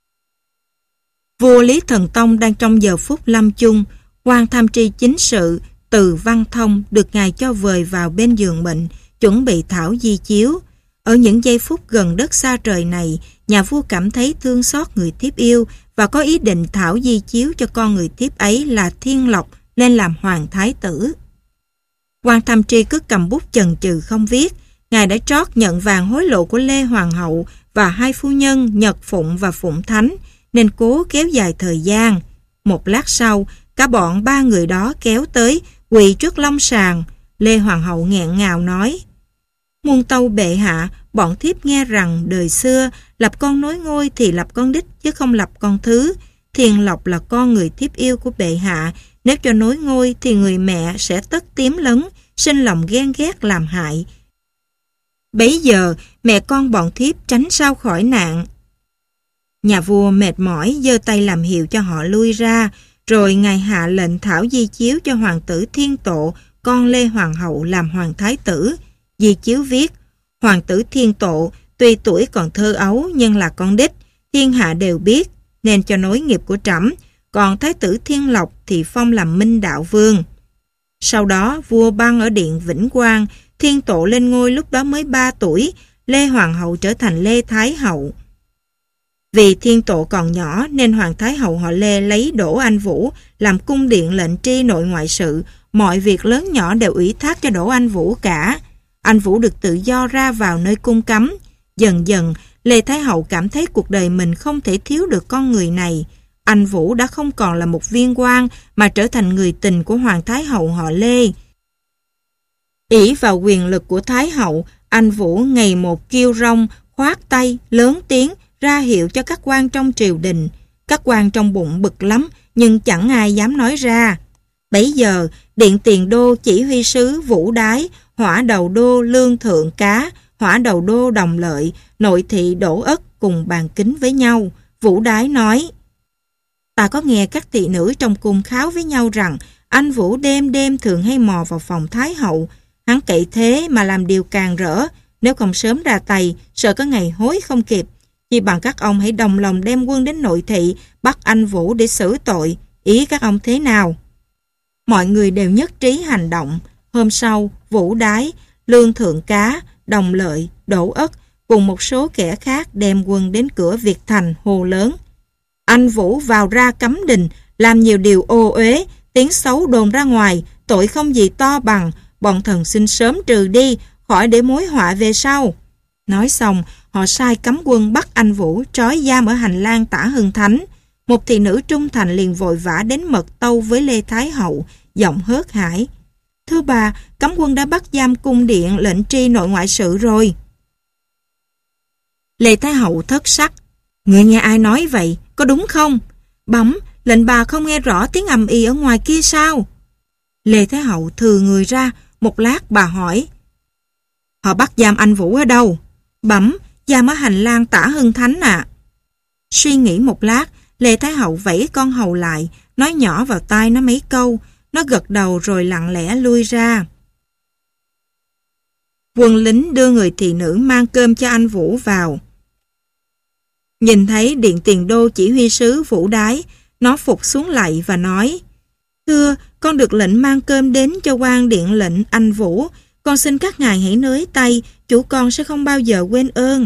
Vua Lý Thần Tông đang trong giờ phút lâm chung, quan tham tri chính sự Từ Văn Thông được ngài cho vời vào bên giường bệnh, chuẩn bị thảo di chiếu. Ở những giây phút gần đất xa trời này, nhà vua cảm thấy thương xót người thiếp yêu và có ý định thảo di chiếu cho con người thiếp ấy là Thiên Lộc lên làm hoàng thái tử. Quan tham tri cứ cầm bút chần chừ không viết. Ngài đã trót nhận vàng hối lộ của Lê Hoàng Hậu và hai phu nhân Nhật Phụng và Phụng Thánh, nên cố kéo dài thời gian. Một lát sau, cả bọn ba người đó kéo tới, quỳ trước long sàng. Lê Hoàng Hậu nghẹn ngào nói, muôn tâu bệ hạ, bọn thiếp nghe rằng đời xưa lập con nối ngôi thì lập con đích chứ không lập con thứ. Thiên Lộc là con người thiếp yêu của bệ hạ, nếu cho nối ngôi thì người mẹ sẽ tất tiếm lấn, sinh lòng ghen ghét làm hại. Bấy giờ mẹ con bọn thiếp tránh sao khỏi nạn. Nhà vua mệt mỏi giơ tay làm hiệu cho họ lui ra, rồi ngài hạ lệnh thảo di chiếu cho hoàng tử Thiên Tộ, con Lê Hoàng Hậu làm hoàng thái tử. Di chiếu viết, hoàng tử Thiên Tộ tuy tuổi còn thơ ấu nhưng là con đích, thiên hạ đều biết, nên cho nối nghiệp của trẫm, còn thái tử Thiên Lộc thì phong làm Minh Đạo Vương. Sau đó vua ban ở điện Vĩnh Quang, Thiên Tộ lên ngôi lúc đó mới ba tuổi, Lê Hoàng Hậu trở thành Lê Thái Hậu. Vì Thiên Tộ còn nhỏ nên Hoàng Thái Hậu họ Lê lấy Đỗ Anh Vũ làm cung điện lệnh tri nội ngoại sự, mọi việc lớn nhỏ đều ủy thác cho Đỗ Anh Vũ cả. Anh Vũ được tự do ra vào nơi cung cấm. Dần dần, Lê Thái Hậu cảm thấy cuộc đời mình không thể thiếu được con người này. Anh Vũ đã không còn là một viên quan mà trở thành người tình của Hoàng Thái Hậu họ Lê. Ỷ vào quyền lực của Thái Hậu, anh Vũ ngày một kêu rong, khoát tay, lớn tiếng, ra hiệu cho các quan trong triều đình. Các quan trong bụng bực lắm, nhưng chẳng ai dám nói ra. Bấy giờ, điện Tiền Đô chỉ huy sứ Vũ Đái, hỏa đầu đô Lương Thượng Cá, hỏa đầu đô Đồng Lợi, nội thị Đỗ Ất cùng bàn kính với nhau. Vũ Đái nói, ta có nghe các thị nữ trong cung kháo với nhau rằng anh Vũ đêm đêm thường hay mò vào phòng Thái Hậu. Hắn cậy thế mà làm điều càng rỡ, nếu không sớm ra tay, sợ có ngày hối không kịp. Chỉ bằng các ông hãy đồng lòng đem quân đến nội thị, bắt anh Vũ để xử tội. Ý các ông thế nào? Mọi người đều nhất trí hành động. Hôm sau, Vũ Đái, Lương Thượng Cá, Đồng Lợi, Đỗ Ất cùng một số kẻ khác đem quân đến cửa Việt Thành hô lớn. Anh Vũ vào ra cấm đình, làm nhiều điều ô uế, tiếng xấu đồn ra ngoài, tội không gì to bằng, bọn thần xin sớm trừ đi, khỏi để mối họa về sau. Nói xong, họ sai cấm quân bắt anh Vũ trói giam ở hành lang Tả Hưng Thánh. Một thị nữ trung thành liền vội vã đến mật tâu với Lê Thái Hậu, giọng hớt hải: "Thưa bà, cấm quân đã bắt giam cung điện lệnh tri nội ngoại sự rồi." Lê Thái Hậu thất sắc: "Người nghe ai nói vậy, có đúng không?" Bẩm, lệnh bà không nghe rõ tiếng ầm ĩ ở ngoài kia sao? Lê Thái Hậu thừ người ra, một lát bà hỏi: "Họ bắt giam anh Vũ ở đâu?" Bẩm, giam ở hành lang Tả Hưng Thánh ạ. À. Suy nghĩ một lát, Lê Thái Hậu vẫy con hầu lại, nói nhỏ vào tai nó mấy câu. Nó gật đầu rồi lặng lẽ lui ra. Quân lính đưa người thị nữ mang cơm cho anh Vũ vào. Nhìn thấy Điện Tiền Đô chỉ huy sứ Vũ Đái, nó phục xuống lạy và nói: "Thưa, con được lệnh mang cơm đến cho quan điện lệnh anh Vũ. Con xin các ngài hãy nới tay, chủ con sẽ không bao giờ quên ơn."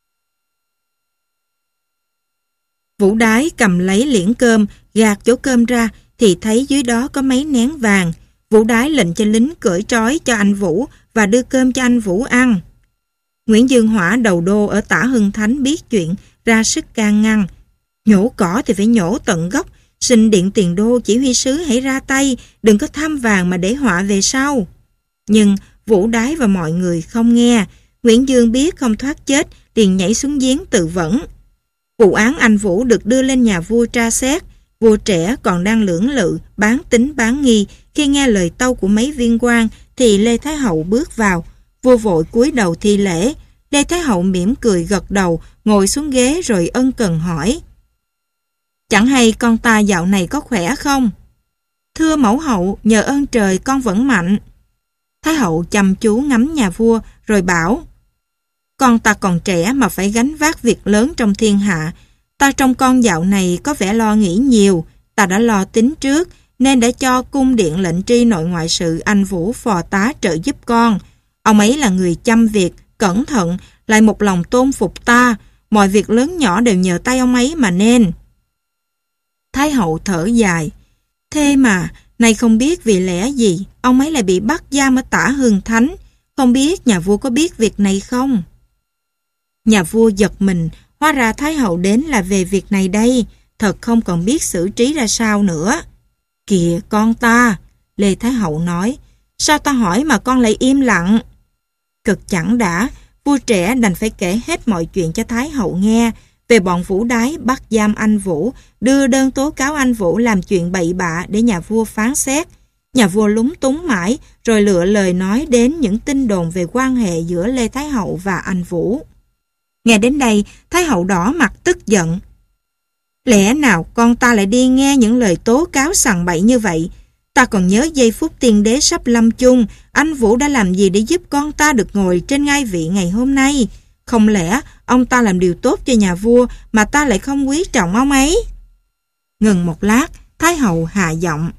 Vũ Đái cầm lấy liễn cơm, gạt chỗ cơm ra, thì thấy dưới đó có mấy nén vàng. Vũ Đái lệnh cho lính cởi trói cho anh Vũ và đưa cơm cho anh Vũ ăn. Nguyễn Dương Hỏa đầu đô ở Tả Hưng Thánh biết chuyện, ra sức can ngăn. Nhổ cỏ thì phải nhổ tận gốc, xin Điện Tiền Đô chỉ huy sứ hãy ra tay, đừng có tham vàng mà để họa về sau. Nhưng Vũ Đái và mọi người không nghe. Nguyễn Dương biết không thoát chết, liền nhảy xuống giếng tự vẫn. Vụ án anh Vũ được đưa lên nhà vua tra xét. Vua trẻ còn đang lưỡng lự, bán tính bán nghi. Khi nghe lời tâu của mấy viên quan thì Lê Thái Hậu bước vào. Vua vội cúi đầu thi lễ. Lê Thái Hậu mỉm cười gật đầu, ngồi xuống ghế rồi ân cần hỏi: "Chẳng hay con ta dạo này có khỏe không?" "Thưa mẫu hậu, nhờ ơn trời con vẫn mạnh." Thái Hậu chăm chú ngắm nhà vua rồi bảo: "Con ta còn trẻ mà phải gánh vác việc lớn trong thiên hạ. Ta trông con dạo này có vẻ lo nghĩ nhiều. Ta đã lo tính trước nên đã cho cung điện lệnh tri nội ngoại sự anh Vũ phò tá trợ giúp con. Ông ấy là người chăm việc, cẩn thận, lại một lòng tôn phục ta. Mọi việc lớn nhỏ đều nhờ tay ông ấy mà nên." Thái Hậu thở dài: "Thế mà, nay không biết vì lẽ gì, ông ấy lại bị bắt giam ở Tả Hưng Thánh. Không biết nhà vua có biết việc này không?" Nhà vua giật mình, hóa ra Thái Hậu đến là về việc này đây, thật không còn biết xử trí ra sao nữa. "Kìa con ta," Lê Thái Hậu nói, "sao ta hỏi mà con lại im lặng?" Cực chẳng đã, vua trẻ đành phải kể hết mọi chuyện cho Thái Hậu nghe, về bọn Vũ Đái bắt giam anh Vũ, đưa đơn tố cáo anh Vũ làm chuyện bậy bạ để nhà vua phán xét. Nhà vua lúng túng mãi, rồi lựa lời nói đến những tin đồn về quan hệ giữa Lê Thái Hậu và anh Vũ. Nghe đến đây, Thái Hậu đỏ mặt tức giận. "Lẽ nào con ta lại đi nghe những lời tố cáo sằng bậy như vậy? Ta còn nhớ giây phút tiên đế sắp lâm chung, anh Vũ đã làm gì để giúp con ta được ngồi trên ngai vị ngày hôm nay? Không lẽ ông ta làm điều tốt cho nhà vua mà ta lại không quý trọng ông ấy?" Ngừng một lát, Thái Hậu hạ giọng: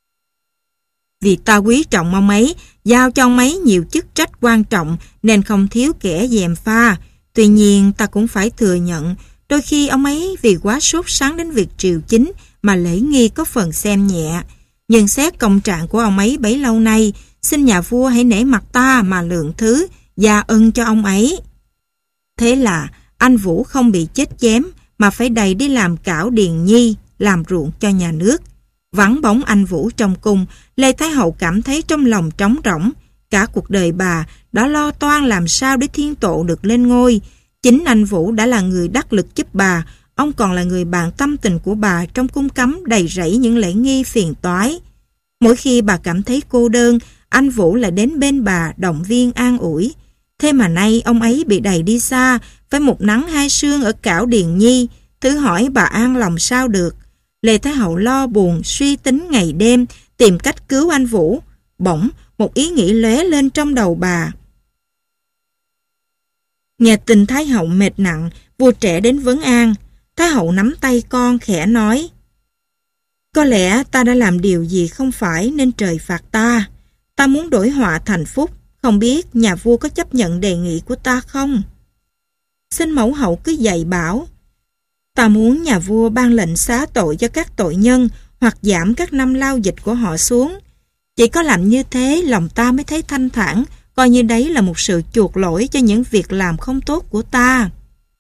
"Vì ta quý trọng ông ấy, giao cho ông ấy nhiều chức trách quan trọng nên không thiếu kẻ gièm pha. Tuy nhiên ta cũng phải thừa nhận, đôi khi ông ấy vì quá sốt sắng đến việc triều chính mà lễ nghi có phần xem nhẹ. Nhưng xét công trạng của ông ấy bấy lâu nay, xin nhà vua hãy nể mặt ta mà lượng thứ, gia ân cho ông ấy." Thế là anh Vũ không bị chết chém mà phải đầy đi làm cảo điền nhi, làm ruộng cho nhà nước. Vắng bóng anh Vũ trong cung, Lê Thái Hậu cảm thấy trong lòng trống rỗng. Cả cuộc đời bà đã lo toan làm sao để thiên tổ được lên ngôi. Chính anh Vũ đã là người đắc lực giúp bà, ông còn là người bạn tâm tình của bà trong cung cấm đầy rẫy những lễ nghi phiền toái. Mỗi khi bà cảm thấy cô đơn, anh Vũ lại đến bên bà động viên an ủi. Thế mà nay ông ấy bị đày đi xa, phải một nắng hai sương ở cảo Điền Nhi, thử hỏi bà an lòng sao được. Lê Thái Hậu lo buồn, suy tính ngày đêm, tìm cách cứu anh Vũ. Bỗng, một ý nghĩ lóe lên trong đầu bà. Nghe tin Thái Hậu mệt nặng, vua trẻ đến vấn an. Thái Hậu nắm tay con khẽ nói: "Có lẽ ta đã làm điều gì không phải nên trời phạt ta. Ta muốn đổi họa thành phúc, không biết nhà vua có chấp nhận đề nghị của ta không?" Xin mẫu hậu cứ dạy bảo. "Ta muốn nhà vua ban lệnh xá tội cho các tội nhân, hoặc giảm các năm lao dịch của họ xuống. Chỉ có làm như thế, lòng ta mới thấy thanh thản, coi như đấy là một sự chuộc lỗi cho những việc làm không tốt của ta.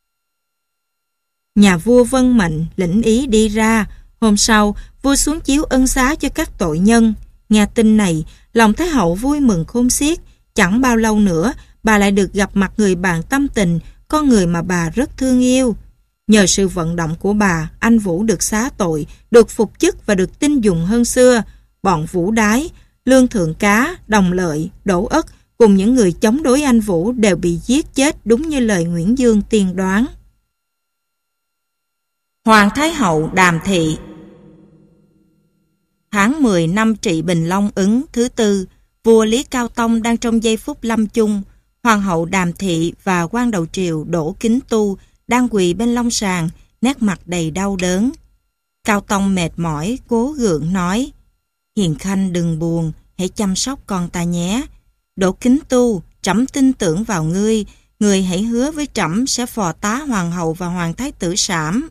Nhà vua vâng mệnh, lĩnh ý đi ra. Hôm sau, vua xuống chiếu ân xá cho các tội nhân. Nghe tin này, lòng Thái hậu vui mừng khôn xiết. Chẳng bao lâu nữa, bà lại được gặp mặt người bạn tâm tình, con người mà bà rất thương yêu. Nhờ sự vận động của bà, anh Vũ được xá tội, được phục chức và được tin dùng hơn xưa. Bọn Vũ Đái, Lương Thượng Cá, Đồng Lợi, Đỗ Ất cùng những người chống đối anh Vũ đều bị giết chết đúng như lời Nguyễn Dương tiên đoán. Hoàng Thái hậu Đàm Thị. Tháng mười năm Trị Bình Long Ứng thứ tư, vua Lý Cao Tông đang trong giây phút lâm chung. Hoàng hậu Đàm Thị và quan đầu triều Đỗ Kính Tu đang quỳ bên long sàng, nét mặt đầy đau đớn. Cao Tông mệt mỏi, cố gượng nói: Hiền Khanh đừng buồn, hãy chăm sóc con ta nhé. Đỗ Kính Tu, trẫm tin tưởng vào ngươi, ngươi hãy hứa với trẫm sẽ phò tá hoàng hậu và hoàng thái tử Sảm.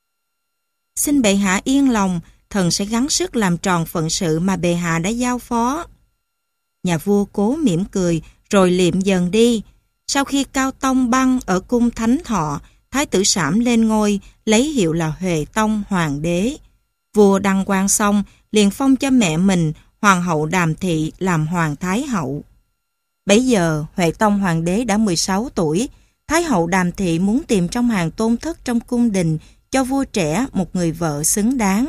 Xin bệ hạ yên lòng, thần sẽ gắng sức làm tròn phận sự mà bệ hạ đã giao phó. Nhà vua cố mỉm cười, rồi liệm dần đi. Sau khi Cao Tông băng ở cung Thánh Thọ, thái tử Sảm lên ngôi, lấy hiệu là Huệ Tông Hoàng đế. Vua đăng quang xong, liền phong cho mẹ mình, Hoàng hậu Đàm Thị làm Hoàng Thái hậu. Bấy giờ, Huệ Tông Hoàng đế đã mười sáu tuổi. Thái hậu Đàm Thị muốn tìm trong hàng tôn thất trong cung đình cho vua trẻ một người vợ xứng đáng.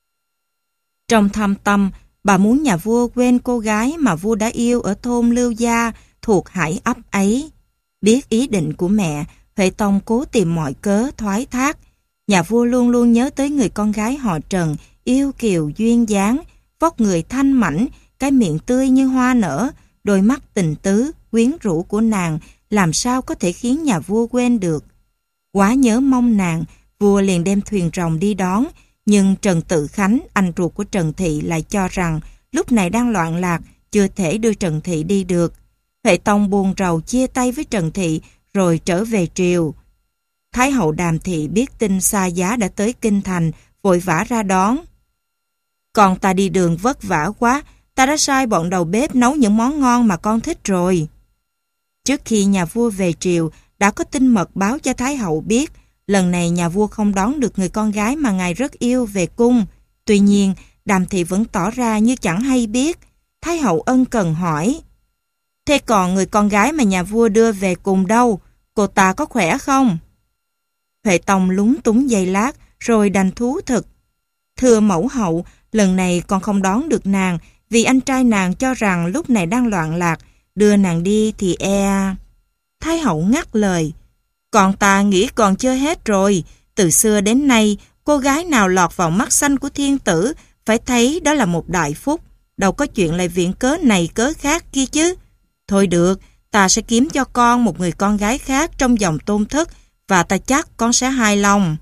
Trong thâm tâm, bà muốn nhà vua quên cô gái mà vua đã yêu ở thôn Lưu Gia thuộc Hải Ấp ấy. Biết ý định của mẹ, Huệ Tông cố tìm mọi cớ thoái thác. Nhà vua luôn luôn nhớ tới người con gái họ Trần, yêu kiều duyên dáng, vóc người thanh mảnh, cái miệng tươi như hoa nở, đôi mắt tình tứ, quyến rũ của nàng, làm sao có thể khiến nhà vua quên được. Quá nhớ mong nàng, vua liền đem thuyền rồng đi đón, nhưng Trần Tự Khánh, anh ruột của Trần Thị lại cho rằng lúc này đang loạn lạc, chưa thể đưa Trần Thị đi được. Huệ Tông buồn rầu chia tay với Trần Thị rồi trở về triều. Thái hậu Đàm Thị biết tin Xa Giá đã tới kinh thành, vội vã ra đón. Con ta đi đường vất vả quá, ta đã sai bọn đầu bếp nấu những món ngon mà con thích rồi. Trước khi nhà vua về triều, đã có tin mật báo cho Thái hậu biết, lần này nhà vua không đón được người con gái mà ngài rất yêu về cung. Tuy nhiên, Đàm Thị vẫn tỏ ra như chẳng hay biết. Thái hậu ân cần hỏi: Thế còn người con gái mà nhà vua đưa về cùng đâu? Cô ta có khỏe không? Huệ Tông lúng túng giây lát, rồi đành thú thực: Thưa mẫu hậu, lần này con không đón được nàng, vì anh trai nàng cho rằng lúc này đang loạn lạc, đưa nàng đi thì e... Thái hậu ngắt lời: Còn ta nghĩ còn chưa hết rồi. Từ xưa đến nay, cô gái nào lọt vào mắt xanh của thiên tử phải thấy đó là một đại phúc, đâu có chuyện lại viện cớ này cớ khác kia chứ. Thôi được, ta sẽ kiếm cho con một người con gái khác trong dòng tôn thất, và ta chắc con sẽ hài lòng.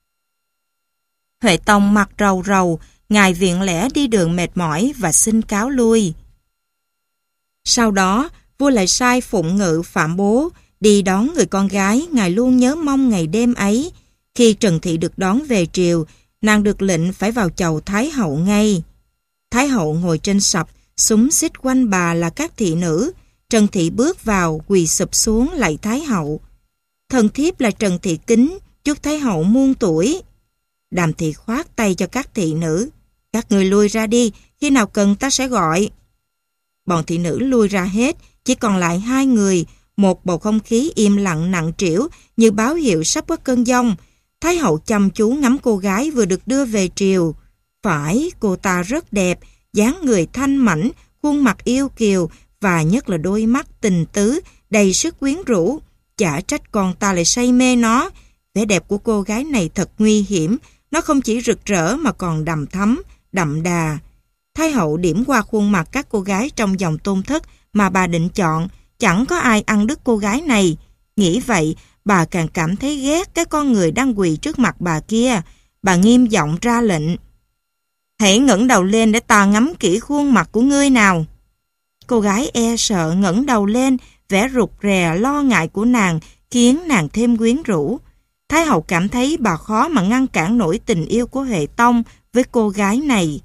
Huệ Tông mặt rầu rầu, ngài viện lẽ đi đường mệt mỏi và xin cáo lui. Sau đó, vua lại sai Phụng Ngự Phạm Bố đi đón người con gái ngài luôn nhớ mong ngày đêm ấy. Khi Trần Thị được đón về triều, nàng được lệnh phải vào chầu Thái hậu ngay. Thái hậu ngồi trên sập, xúm xít quanh bà là các thị nữ. Trần Thị bước vào, quỳ sụp xuống lạy Thái hậu. Thần thiếp là Trần Thị Kính, chúc Thái hậu muôn tuổi. Đàm Thị khoát tay cho các thị nữ: Các người lui ra đi, khi nào cần ta sẽ gọi. Bọn thị nữ lui ra hết, chỉ còn lại hai người. Một bầu không khí im lặng nặng trĩu như báo hiệu sắp có cơn giông. Thái hậu chăm chú ngắm cô gái vừa được đưa về triều. Phải, cô ta rất đẹp, dáng người thanh mảnh, khuôn mặt yêu kiều và nhất là đôi mắt tình tứ đầy sức quyến rũ. Chả trách con ta lại say mê nó. Vẻ đẹp của cô gái này thật nguy hiểm, nó không chỉ rực rỡ mà còn đằm thắm, đậm đà. Thái hậu điểm qua khuôn mặt các cô gái trong dòng tôn thất mà bà định chọn, chẳng có ai ăn đứt cô gái này. Nghĩ vậy, bà càng cảm thấy ghét cái con người đang quỳ trước mặt bà kia. Bà nghiêm giọng ra lệnh: Hãy ngẩng đầu lên để ta ngắm kỹ khuôn mặt của ngươi nào. Cô gái e sợ ngẩng đầu lên, vẻ rụt rè lo ngại của nàng khiến nàng thêm quyến rũ. Thái hậu cảm thấy bà khó mà ngăn cản nổi tình yêu của Huệ Tông, với cô gái này.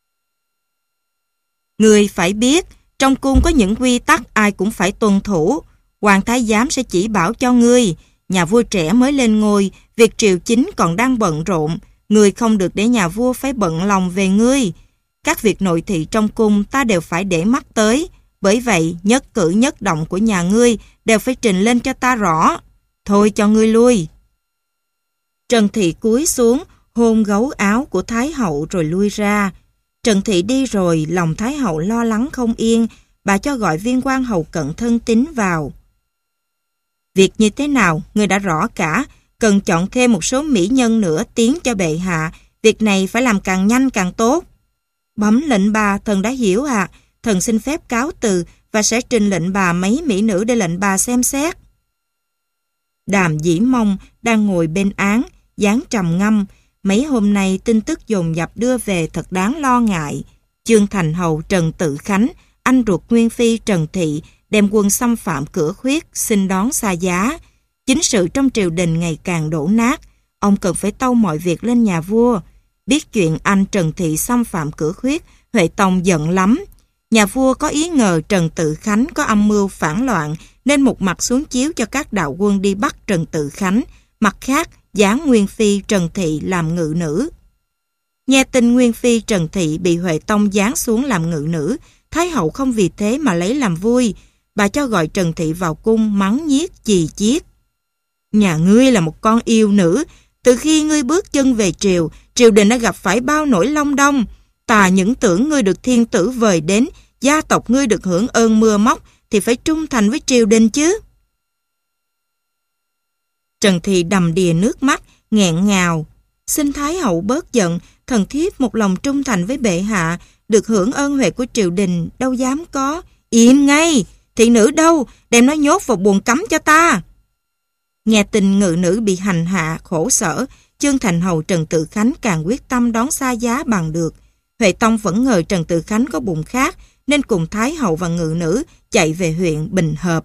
Ngươi phải biết, trong cung có những quy tắc ai cũng phải tuân thủ. Hoàng thái giám sẽ chỉ bảo cho ngươi. Nhà vua trẻ mới lên ngôi, việc triều chính còn đang bận rộn. Ngươi không được để nhà vua phải bận lòng về ngươi. Các việc nội thị trong cung ta đều phải để mắt tới. Bởi vậy, nhất cử nhất động của nhà ngươi đều phải trình lên cho ta rõ. Thôi cho ngươi lui. Trần Thị cúi xuống, hôn gấu áo của Thái hậu rồi lui ra. Trần Thị đi rồi, lòng Thái hậu lo lắng không yên. Bà cho gọi viên quan hầu cận thân tín vào. Việc như thế nào, ngươi đã rõ cả. Cần chọn thêm một số mỹ nhân nữa tiến cho bệ hạ. Việc này phải làm càng nhanh càng tốt. Bấm lệnh bà, thần đã hiểu ạ. À. Thần xin phép cáo từ và sẽ trình lệnh bà mấy mỹ nữ để lệnh bà xem xét. Đàm Dĩ Mông đang ngồi bên án, dáng trầm ngâm. Mấy hôm nay tin tức dồn dập đưa về thật đáng lo ngại. Chương Thành Hầu Trần Tự Khánh, anh ruột Nguyên Phi Trần Thị, đem quân xâm phạm cửa khuyết, xin đón xa giá. Chính sự trong triều đình ngày càng đổ nát. Ông cần phải tâu mọi việc lên nhà vua. Biết chuyện anh Trần Thị xâm phạm cửa khuyết, Huệ Tông giận lắm. Nhà vua có ý ngờ Trần Tự Khánh có âm mưu phản loạn, nên một mặt xuống chiếu cho các đạo quân đi bắt Trần Tự Khánh, mặt khác giáng Nguyên Phi Trần Thị làm ngự nữ. Nghe tin Nguyên Phi Trần Thị bị Huệ Tông giáng xuống làm ngự nữ, Thái hậu không vì thế mà lấy làm vui. Bà cho gọi Trần Thị vào cung mắng nhiếc chì chiết. Nhà ngươi là một con yêu nữ, từ khi ngươi bước chân về triều, triều đình đã gặp phải bao nỗi long đong. Ta những tưởng ngươi được thiên tử vời đến, gia tộc ngươi được hưởng ơn mưa móc, thì phải trung thành với triều đình chứ. Trần Thị đầm đìa nước mắt, nghẹn ngào. Xin Thái hậu bớt giận, thần thiếp một lòng trung thành với bệ hạ, được hưởng ơn huệ của triều đình, đâu dám có. Im ngay, thị nữ đâu, đem nó nhốt vào buồng cấm cho ta. Nghe tin ngự nữ bị hành hạ, khổ sở, Chương Thành Hầu Trần Tự Khánh càng quyết tâm đón xa giá bằng được. Huệ Tông vẫn ngờ Trần Tự Khánh có bụng khác, nên cùng Thái hậu và ngự nữ chạy về huyện Bình Hợp.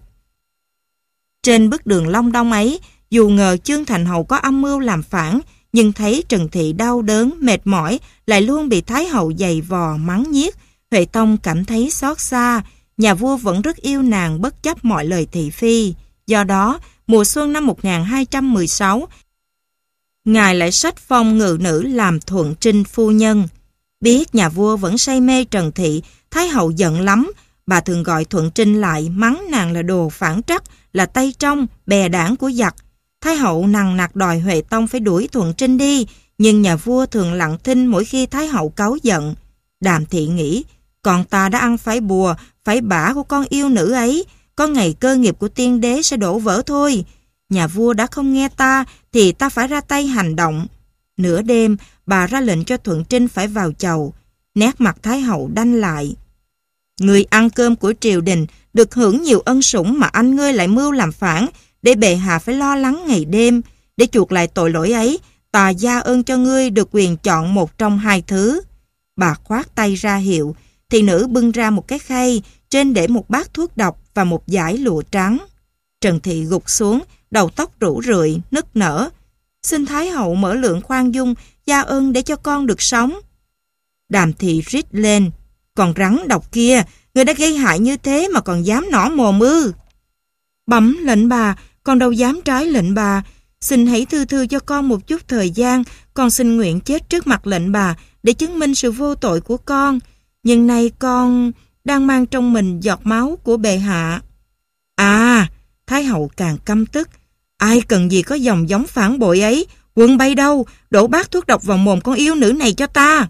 Trên bước đường long đong ấy, dù ngờ Chương Thành Hầu có âm mưu làm phản, nhưng thấy Trần Thị đau đớn, mệt mỏi, lại luôn bị Thái hậu giày vò, mắng nhiếc, Huệ Tông cảm thấy xót xa. Nhà vua vẫn rất yêu nàng bất chấp mọi lời thị phi. Do đó, mùa xuân năm một nghìn hai trăm mười sáu, ngài lại sách phong ngự nữ làm Thuận Trinh phu nhân. Biết nhà vua vẫn say mê Trần Thị, Thái hậu giận lắm. Bà thường gọi Thuận Trinh lại, mắng nàng là đồ phản trắc, là tay trong, bè đảng của giặc. Thái hậu nằng nặc đòi Huệ Tông phải đuổi Thuận Trinh đi, nhưng nhà vua thường lặng thinh mỗi khi Thái hậu cáu giận. Đàm Thị nghĩ, còn ta đã ăn phải bùa, phải bả của con yêu nữ ấy, có ngày cơ nghiệp của tiên đế sẽ đổ vỡ thôi. Nhà vua đã không nghe ta, thì ta phải ra tay hành động. Nửa đêm, bà ra lệnh cho Thuận Trinh phải vào chầu. Nét mặt Thái hậu đanh lại. Người ăn cơm của triều đình, được hưởng nhiều ân sủng mà anh ngươi lại mưu làm phản, để bệ hạ phải lo lắng ngày đêm. Để chuộc lại tội lỗi ấy, ta gia ơn cho ngươi được quyền chọn một trong hai thứ. Bà khoát tay ra hiệu, thị nữ bưng ra một cái khay, trên để một bát thuốc độc và một dải lụa trắng. Trần Thị gục xuống, đầu tóc rủ rượi, nức nở. Xin Thái hậu mở lượng khoan dung, gia ơn để cho con được sống. Đàm Thị rít lên. Còn rắn độc kia, người đã gây hại như thế mà còn dám nỏ mồm ư? Bẩm lệnh bà, con đâu dám trái lệnh bà. Xin hãy thư thư cho con một chút thời gian, con xin nguyện chết trước mặt lệnh bà để chứng minh sự vô tội của con. Nhưng nay con đang mang trong mình giọt máu của bệ hạ. À, Thái hậu càng căm tức. Ai cần gì có dòng giống phản bội ấy, quân bay đâu, đổ bát thuốc độc vào mồm con yêu nữ này cho ta.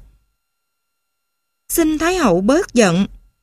Xin Thái hậu bớt giận.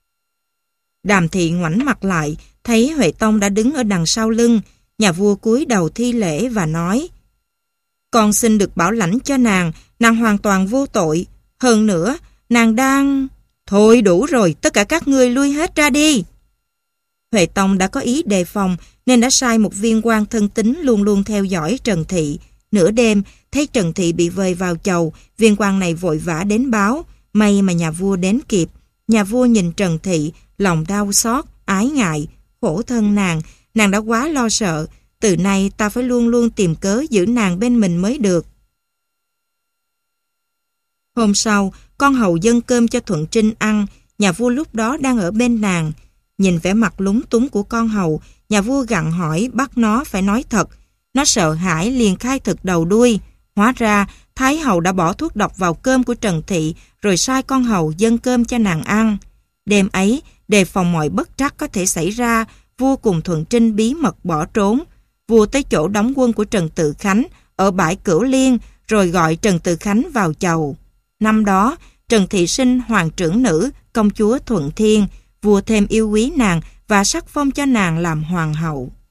Đàm Thị ngoảnh mặt lại, thấy Huệ Tông đã đứng ở đằng sau lưng. Nhà vua cúi đầu thi lễ và nói, con xin được bảo lãnh cho nàng, nàng hoàn toàn vô tội. Hơn nữa, nàng đang... Thôi đủ rồi, tất cả các ngươi lui hết ra đi. Huệ Tông đã có ý đề phòng, nên đã sai một viên quan thân tín luôn luôn theo dõi Trần Thị. Nửa đêm, thấy Trần Thị bị vơi vào chầu, viên quan này vội vã đến báo. May mà nhà vua đến kịp. Nhà vua nhìn Trần Thị, lòng đau xót, ái ngại, khổ thân nàng. Nàng đã quá lo sợ. Từ nay ta phải luôn luôn tìm cớ giữ nàng bên mình mới được. Hôm sau, con hầu dâng cơm cho Thuận Trinh ăn, nhà vua lúc đó đang ở bên nàng. Nhìn vẻ mặt lúng túng của con hầu, nhà vua gặng hỏi bắt nó phải nói thật. Nó sợ hãi liền khai thực đầu đuôi. Hóa ra, Thái hầu đã bỏ thuốc độc vào cơm của Trần Thị rồi sai con hầu dâng cơm cho nàng ăn. Đêm ấy, đề phòng mọi bất trắc có thể xảy ra, vua cùng Thuận Trinh bí mật bỏ trốn. Vua tới chỗ đóng quân của Trần Tự Khánh ở bãi Cửu Liên rồi gọi Trần Tự Khánh vào chầu. Năm đó, Trần Thị sinh hoàng trưởng nữ, công chúa Thuận Thiên. Vua thêm yêu quý nàng và sắc phong cho nàng làm hoàng hậu.